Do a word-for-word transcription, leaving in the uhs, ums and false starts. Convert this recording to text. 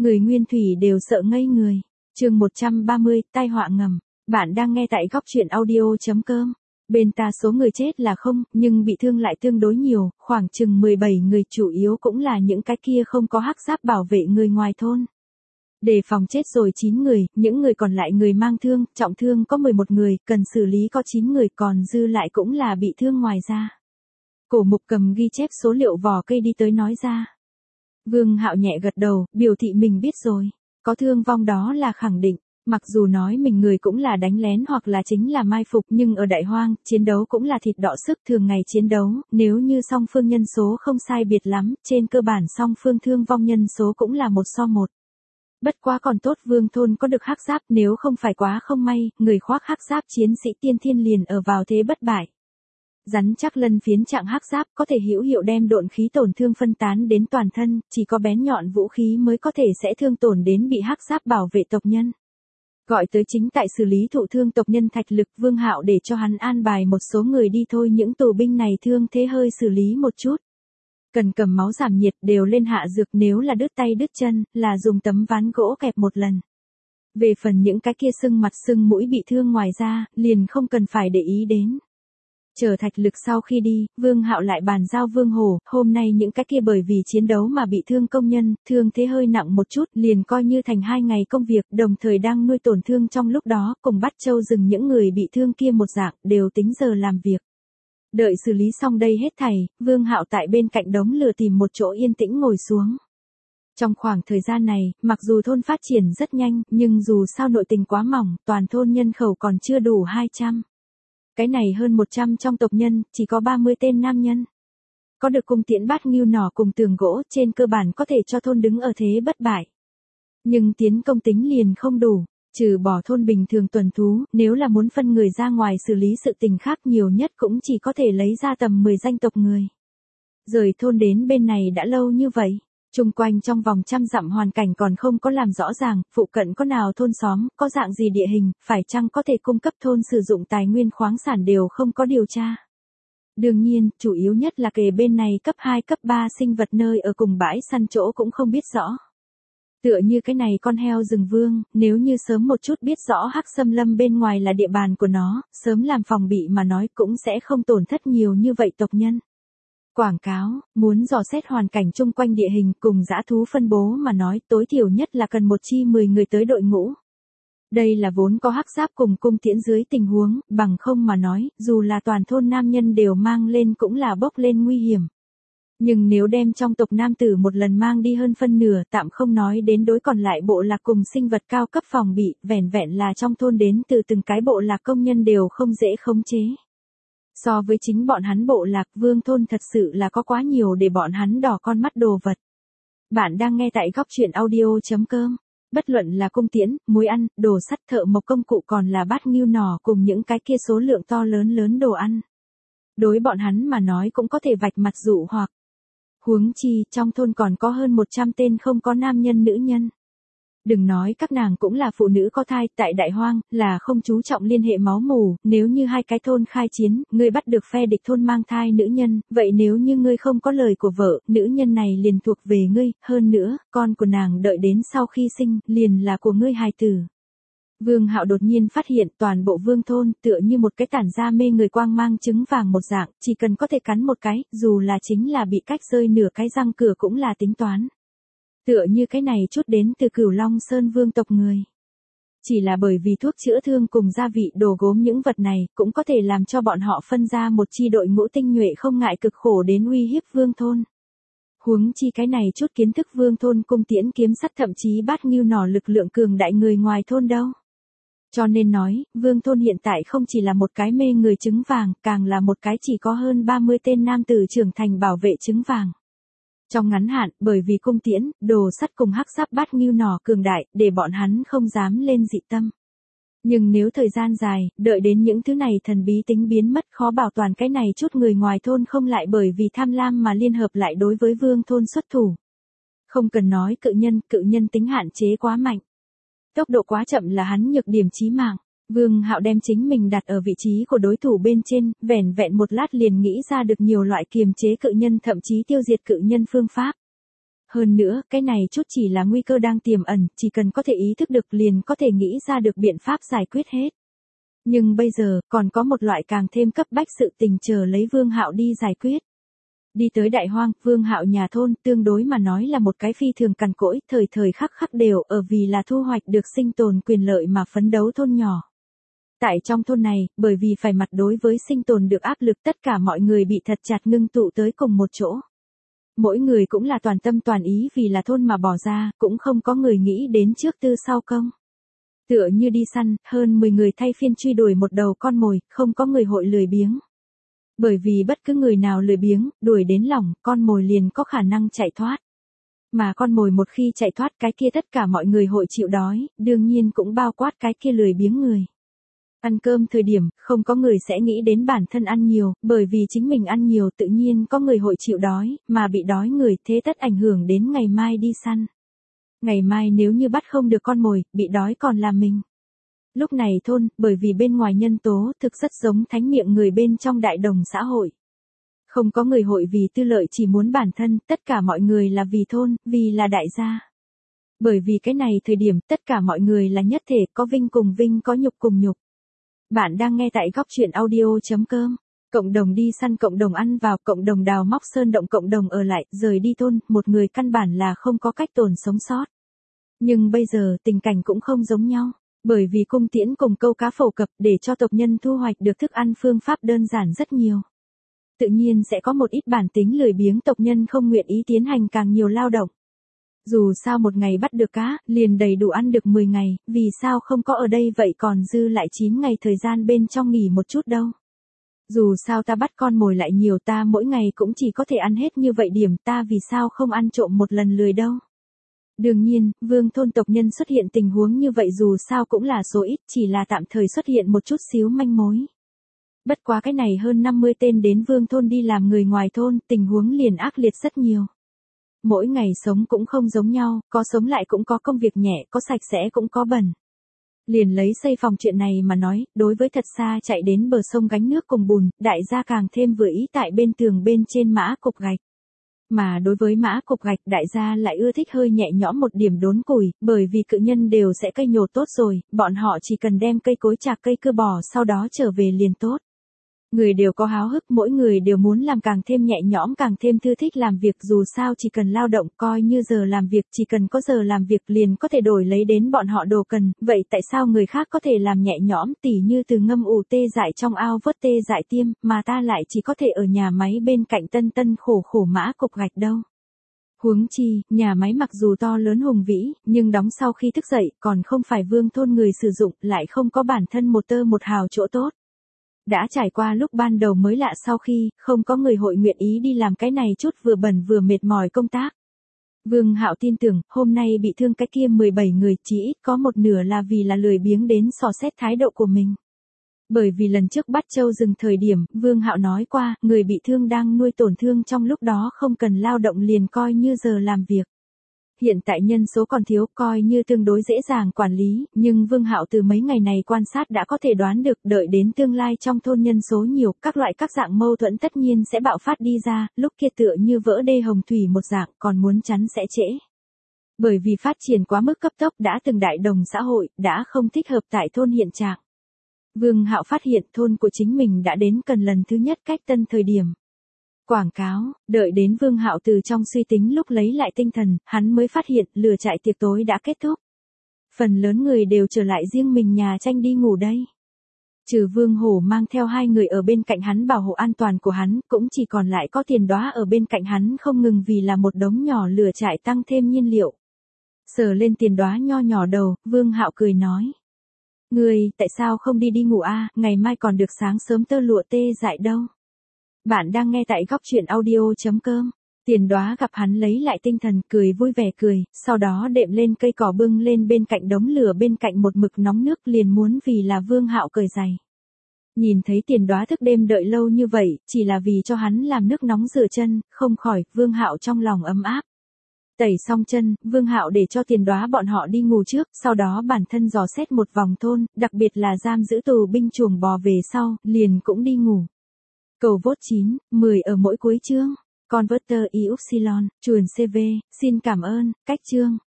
Người Nguyên Thủy đều sợ ngây người. Chương một trăm ba mươi, tai họa ngầm. Bạn đang nghe tại góc truyện audio.com. Bên ta số người chết là không, nhưng bị thương lại tương đối nhiều, khoảng chừng mười bảy người, chủ yếu cũng là những cái kia không có hắc giáp bảo vệ người ngoài thôn. Đề phòng chết rồi chín người, những người còn lại người mang thương, trọng thương có mười một người, cần xử lý có chín người, còn dư lại cũng là bị thương ngoài ra. Cổ Mục cầm ghi chép số liệu vỏ cây đi tới nói ra. Vương Hạo nhẹ gật đầu, biểu thị mình biết rồi. Có thương vong đó là khẳng định. Mặc dù nói mình người cũng là đánh lén hoặc là chính là mai phục, nhưng ở đại hoang, chiến đấu cũng là thịt đọ sức, thường ngày chiến đấu, nếu như song phương nhân số không sai biệt lắm, trên cơ bản song phương thương vong nhân số cũng là một so một. Bất quá còn tốt Vương thôn có được hắc giáp, nếu không phải quá không may, người khoác hắc giáp chiến sĩ tiên thiên liền ở vào thế bất bại. Rắn chắc lân phiến trạng hắc giáp có thể hữu hiệu đem độn khí tổn thương phân tán đến toàn thân, chỉ có bén nhọn vũ khí mới có thể sẽ thương tổn đến bị hắc giáp bảo vệ tộc nhân. Gọi tới chính tại xử lý thụ thương tộc nhân Thạch Lực, Vương Hạo để cho hắn an bài một số người đi thôi, những tù binh này thương thế hơi xử lý một chút. Cần cầm máu giảm nhiệt, đều lên hạ dược, nếu là đứt tay đứt chân, là dùng tấm ván gỗ kẹp một lần. Về phần những cái kia sưng mặt sưng mũi bị thương ngoài ra, liền không cần phải để ý đến. Chờ Thạch Lực sau khi đi, Vương Hạo lại bàn giao Vương Hổ, hôm nay những cái kia bởi vì chiến đấu mà bị thương công nhân, thương thế hơi nặng một chút, liền coi như thành hai ngày công việc, đồng thời đang nuôi tổn thương trong lúc đó, cùng bắt châu rừng những người bị thương kia một dạng, đều tính giờ làm việc. Đợi xử lý xong đây hết thảy, Vương Hạo tại bên cạnh đống lửa tìm một chỗ yên tĩnh ngồi xuống. Trong khoảng thời gian này, mặc dù thôn phát triển rất nhanh, nhưng dù sao nội tình quá mỏng, toàn thôn nhân khẩu còn chưa đủ hai trăm. Cái này hơn một trăm trong tộc nhân, chỉ có ba mươi tên nam nhân. Có được cung tiễn bát ngưu nỏ cùng tường gỗ, trên cơ bản có thể cho thôn đứng ở thế bất bại. Nhưng tiến công tính liền không đủ, trừ bỏ thôn bình thường tuần thú, nếu là muốn phân người ra ngoài xử lý sự tình khác nhiều nhất cũng chỉ có thể lấy ra tầm mười danh tộc người. Rời thôn đến bên này đã lâu như vậy. Trung quanh trong vòng trăm dặm hoàn cảnh còn không có làm rõ ràng, phụ cận có nào thôn xóm, có dạng gì địa hình, phải chăng có thể cung cấp thôn sử dụng tài nguyên khoáng sản đều không có điều tra. Đương nhiên, chủ yếu nhất là kề bên này cấp hai cấp ba sinh vật nơi ở cùng bãi săn chỗ cũng không biết rõ. Tựa như cái này con heo rừng vương, nếu như sớm một chút biết rõ hắc xâm lâm bên ngoài là địa bàn của nó, sớm làm phòng bị mà nói cũng sẽ không tổn thất nhiều như vậy tộc nhân. Quảng cáo, muốn dò xét hoàn cảnh chung quanh địa hình cùng dã thú phân bố mà nói tối thiểu nhất là cần một chi mười người tới đội ngũ. Đây là vốn có hắc giáp cùng cung tiễn dưới tình huống, bằng không mà nói, dù là toàn thôn nam nhân đều mang lên cũng là bốc lên nguy hiểm. Nhưng nếu đem trong tộc nam tử một lần mang đi hơn phân nửa, tạm không nói đến đối còn lại bộ lạc cùng sinh vật cao cấp phòng bị, vẻn vẹn là trong thôn đến từ từng cái bộ lạc công nhân đều không dễ khống chế. So với chính bọn hắn bộ lạc, Vương thôn thật sự là có quá nhiều để bọn hắn đỏ con mắt đồ vật. Bạn đang nghe tại góc truyện audio.com. Bất luận là cung tiễn, muối ăn, đồ sắt, thợ mộc công cụ còn là bát ngưu nỏ cùng những cái kia số lượng to lớn lớn đồ ăn. Đối bọn hắn mà nói cũng có thể vạch mặt dụ hoặc. Huống chi, trong thôn còn có hơn một trăm tên không có nam nhân nữ nhân. Đừng nói các nàng cũng là phụ nữ có thai, tại đại hoang, là không chú trọng liên hệ máu mủ, nếu như hai cái thôn khai chiến, ngươi bắt được phe địch thôn mang thai nữ nhân, vậy nếu như ngươi không có lời của vợ, nữ nhân này liền thuộc về ngươi, hơn nữa, con của nàng đợi đến sau khi sinh, liền là của ngươi hài tử. Vương Hạo đột nhiên phát hiện toàn bộ Vương thôn tựa như một cái tản ra mê người quang mang trứng vàng một dạng, chỉ cần có thể cắn một cái, dù là chính là bị cách rơi nửa cái răng cửa cũng là tính toán. Tựa như cái này chút đến từ Cửu Long Sơn vương tộc người. Chỉ là bởi vì thuốc chữa thương cùng gia vị đồ gốm những vật này cũng có thể làm cho bọn họ phân ra một chi đội ngũ tinh nhuệ không ngại cực khổ đến uy hiếp Vương thôn. Huống chi cái này chút kiến thức Vương thôn cung tiễn kiếm sắt thậm chí bát ngưu nỏ lực lượng cường đại người ngoài thôn đâu. Cho nên nói, Vương thôn hiện tại không chỉ là một cái mê người trứng vàng, càng là một cái chỉ có hơn ba mươi tên nam tử trưởng thành bảo vệ trứng vàng. Trong ngắn hạn, bởi vì cung tiễn, đồ sắt cùng hắc giáp bát ngưu nỏ cường đại, để bọn hắn không dám lên dị tâm. Nhưng nếu thời gian dài, đợi đến những thứ này thần bí tính biến mất, khó bảo toàn cái này chút người ngoài thôn không lại bởi vì tham lam mà liên hợp lại đối với Vương thôn xuất thủ. Không cần nói cự nhân, cự nhân tính hạn chế quá mạnh. Tốc độ quá chậm là hắn nhược điểm chí mạng. Vương Hạo đem chính mình đặt ở vị trí của đối thủ bên trên, vẻn vẹn một lát liền nghĩ ra được nhiều loại kiềm chế cự nhân thậm chí tiêu diệt cự nhân phương pháp. Hơn nữa, cái này chút chỉ là nguy cơ đang tiềm ẩn, chỉ cần có thể ý thức được liền có thể nghĩ ra được biện pháp giải quyết hết. Nhưng bây giờ, còn có một loại càng thêm cấp bách sự tình chờ lấy Vương Hạo đi giải quyết. Đi tới Đại Hoang, Vương Hạo nhà thôn, tương đối mà nói là một cái phi thường cằn cỗi, thời thời khắc khắc đều ở vì là thu hoạch được sinh tồn quyền lợi mà phấn đấu thôn nhỏ. Tại trong thôn này, bởi vì phải mặt đối với sinh tồn được áp lực, tất cả mọi người bị thật chặt ngưng tụ tới cùng một chỗ. Mỗi người cũng là toàn tâm toàn ý vì là thôn mà bỏ ra, cũng không có người nghĩ đến trước tư sau công. Tựa như đi săn, hơn mười người thay phiên truy đuổi một đầu con mồi, không có người hội lười biếng. Bởi vì bất cứ người nào lười biếng, đuổi đến lòng, con mồi liền có khả năng chạy thoát. Mà con mồi một khi chạy thoát cái kia tất cả mọi người hội chịu đói, đương nhiên cũng bao quát cái kia lười biếng người. Ăn cơm thời điểm, không có người sẽ nghĩ đến bản thân ăn nhiều, bởi vì chính mình ăn nhiều tự nhiên có người hội chịu đói, mà bị đói người thế tất ảnh hưởng đến ngày mai đi săn. Ngày mai nếu như bắt không được con mồi, bị đói còn là mình. Lúc này thôn, bởi vì bên ngoài nhân tố thực rất giống thánh miệng người bên trong đại đồng xã hội. Không có người hội vì tư lợi chỉ muốn bản thân, tất cả mọi người là vì thôn, vì là đại gia. Bởi vì cái này thời điểm tất cả mọi người là nhất thể, có vinh cùng vinh, có nhục cùng nhục. Bạn đang nghe tại góc truyện audio chấm com. Cộng đồng đi săn, cộng đồng ăn vào, cộng đồng đào móc sơn động, cộng đồng ở lại, rời đi thôn, một người căn bản là không có cách tồn sống sót. Nhưng bây giờ tình cảnh cũng không giống nhau, bởi vì cung tiễn cùng câu cá phổ cập để cho tộc nhân thu hoạch được thức ăn phương pháp đơn giản rất nhiều. Tự nhiên sẽ có một ít bản tính lười biếng tộc nhân không nguyện ý tiến hành càng nhiều lao động. Dù sao một ngày bắt được cá, liền đầy đủ ăn được mười ngày, vì sao không có ở đây vậy còn dư lại chín ngày thời gian bên trong nghỉ một chút đâu. Dù sao ta bắt con mồi lại nhiều, ta mỗi ngày cũng chỉ có thể ăn hết như vậy điểm, ta vì sao không ăn trộm một lần lười đâu. Đương nhiên, vương thôn tộc nhân xuất hiện tình huống như vậy dù sao cũng là số ít, chỉ là tạm thời xuất hiện một chút xíu manh mối. Bất quá cái này hơn năm mươi tên đến vương thôn đi làm người ngoài thôn, tình huống liền ác liệt rất nhiều. Mỗi ngày sống cũng không giống nhau, có sống lại cũng có công việc nhẹ, có sạch sẽ cũng có bẩn. Liền lấy xây phòng chuyện này mà nói, đối với thật xa chạy đến bờ sông gánh nước cùng bùn, đại gia càng thêm vừa ý tại bên tường bên trên mã cục gạch. Mà đối với mã cục gạch đại gia lại ưa thích hơi nhẹ nhõm một điểm đốn củi, bởi vì cự nhân đều sẽ cây nhổ tốt rồi, bọn họ chỉ cần đem cây cối chạc cây cưa bỏ sau đó trở về liền tốt. Người đều có háo hức, mỗi người đều muốn làm càng thêm nhẹ nhõm, càng thêm thư thích làm việc, dù sao chỉ cần lao động coi như giờ làm việc, chỉ cần có giờ làm việc liền có thể đổi lấy đến bọn họ đồ cần, vậy tại sao người khác có thể làm nhẹ nhõm tỉ như từ ngâm ủ tê dại trong ao vớt tê dại tiêm, mà ta lại chỉ có thể ở nhà máy bên cạnh tân tân khổ khổ mã cục gạch đâu. Huống chi, nhà máy mặc dù to lớn hùng vĩ, nhưng đóng sau khi thức dậy, còn không phải vương thôn người sử dụng, lại không có bản thân một tơ một hào chỗ tốt. Đã trải qua lúc ban đầu mới lạ sau khi, không có người hội nguyện ý đi làm cái này chút vừa bẩn vừa mệt mỏi công tác. Vương Hạo tin tưởng, hôm nay bị thương cái kia mười bảy người, chỉ ít có một nửa là vì là lười biếng đến dò xét thái độ của mình. Bởi vì lần trước bắt trâu rừng thời điểm, Vương Hạo nói qua, người bị thương đang nuôi tổn thương trong lúc đó không cần lao động liền coi như giờ làm việc. Hiện tại nhân số còn thiếu, coi như tương đối dễ dàng quản lý, nhưng Vương Hạo từ mấy ngày này quan sát đã có thể đoán được, đợi đến tương lai trong thôn nhân số nhiều, các loại các dạng mâu thuẫn tất nhiên sẽ bạo phát đi ra, lúc kia tựa như vỡ đê hồng thủy một dạng, còn muốn chắn sẽ trễ. Bởi vì phát triển quá mức cấp tốc đã từng đại đồng xã hội, đã không thích hợp tại thôn hiện trạng. Vương Hạo phát hiện thôn của chính mình đã đến cần lần thứ nhất cách tân thời điểm. Quảng cáo, đợi đến Vương Hạo từ trong suy tính lúc lấy lại tinh thần, hắn mới phát hiện lửa trại tiệc tối đã kết thúc. Phần lớn người đều trở lại riêng mình nhà tranh đi ngủ đây. Trừ Vương Hổ mang theo hai người ở bên cạnh hắn bảo hộ an toàn của hắn, cũng chỉ còn lại có Tiền Đóa ở bên cạnh hắn không ngừng vì là một đống nhỏ lửa trại tăng thêm nhiên liệu. Sờ lên Tiền Đóa nho nhỏ đầu, Vương Hạo cười nói. Ngươi, tại sao không đi đi ngủ a? Ngày mai còn được sáng sớm tơ lụa tê dại đâu. Bạn đang nghe tại góc truyện audio chấm com. Tiền Đóa gặp hắn lấy lại tinh thần, cười vui vẻ cười, sau đó đệm lên cây cỏ bưng lên bên cạnh đống lửa bên cạnh một mực nóng nước liền muốn vì là Vương Hạo cởi giày. Nhìn thấy Tiền Đóa thức đêm đợi lâu như vậy, chỉ là vì cho hắn làm nước nóng rửa chân, không khỏi, Vương Hạo trong lòng ấm áp. Tẩy xong chân, Vương Hạo để cho Tiền Đóa bọn họ đi ngủ trước, sau đó bản thân dò xét một vòng thôn, đặc biệt là giam giữ tù binh chuồng bò về sau, liền cũng đi ngủ. Cầu vote chín, mười ở mỗi cuối chương. Converter Y Upsilon, chuồn xê vê, xin cảm ơn, cách chương.